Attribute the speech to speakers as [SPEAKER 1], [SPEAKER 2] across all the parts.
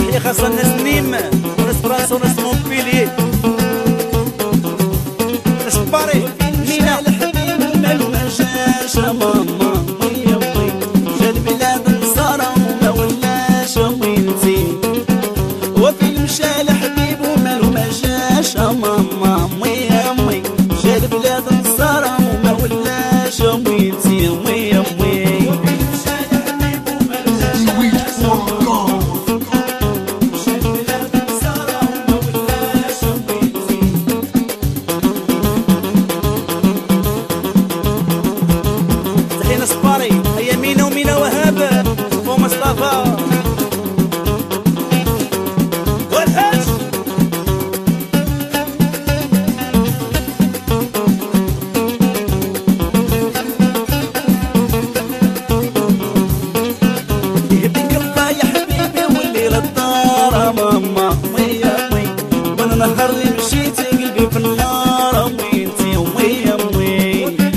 [SPEAKER 1] تحية خاصة الناس نيم وناس فرنسا وناس مونبيليي ناس باري مينا
[SPEAKER 2] الحبيب مالو ما جاش ماما ويا وي جا البلاد نصارى وما ولاش وينتي وفين مشى الحبيب ومالو ما جاش ماما ويا وي جا البلاد نصارى وما ولاش وينتي ويا وي
[SPEAKER 1] ناس باري هيا مينا ومينا وهاب ومصطفى والحاج
[SPEAKER 2] يهديك الله يا حبيبي واللي للدار ماما ويا وي وانا نهار اللي مشيت قلبي في النار وينتي ويا وي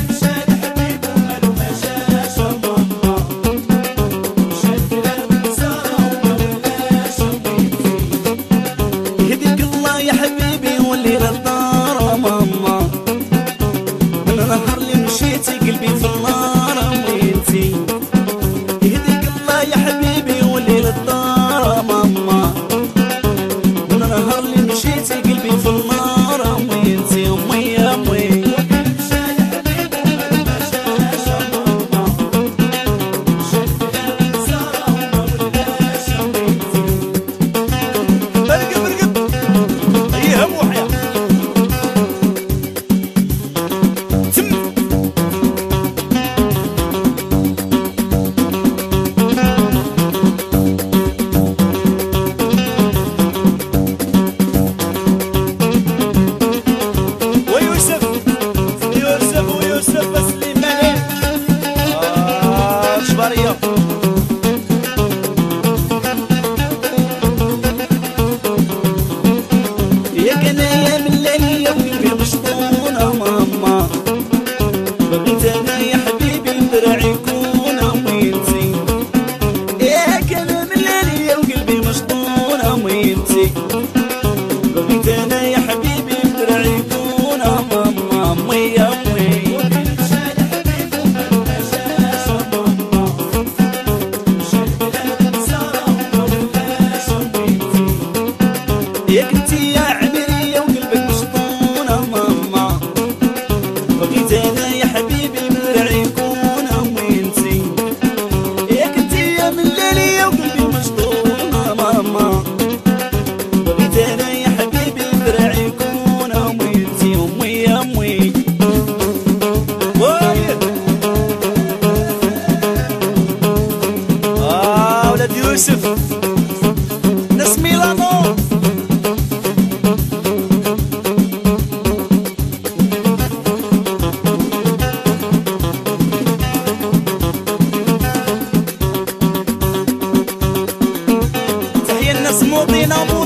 [SPEAKER 2] يهديك الله يا حبيبي واللي للدار ماما وانا نهار اللي مشيت قلبي في النار وينتي يهديك الله يا حبيبي واللي للدار ماما وانا نهار اللي مشيت قلبي في النار وينتي ويا وي
[SPEAKER 1] برقب برقب هيا هم وحيا تم ويوسف يوسف ويوسف سليماني شبارية
[SPEAKER 2] يا كنايا من الليل وقلبي مشطونة ماما بغيت انا يا حبيبي درعي يكون وينتي يا كنا من الليل وقلبي مشطونة وينتي بغيت انا يا حبيبي درعي يكون ماما ويا وي يا كنتي يا عمرية وقلبك مشطونة ماما بغيت انا يا حبيبي درعي يكون وينتي يا كنتي يا من الليلية وقلبي مشطونة ماما بغيت انا يا حبيبي درعي يكون وينتي ويا وي
[SPEAKER 1] ولاد يوسف ناس ميلانو تحية الناس موطنة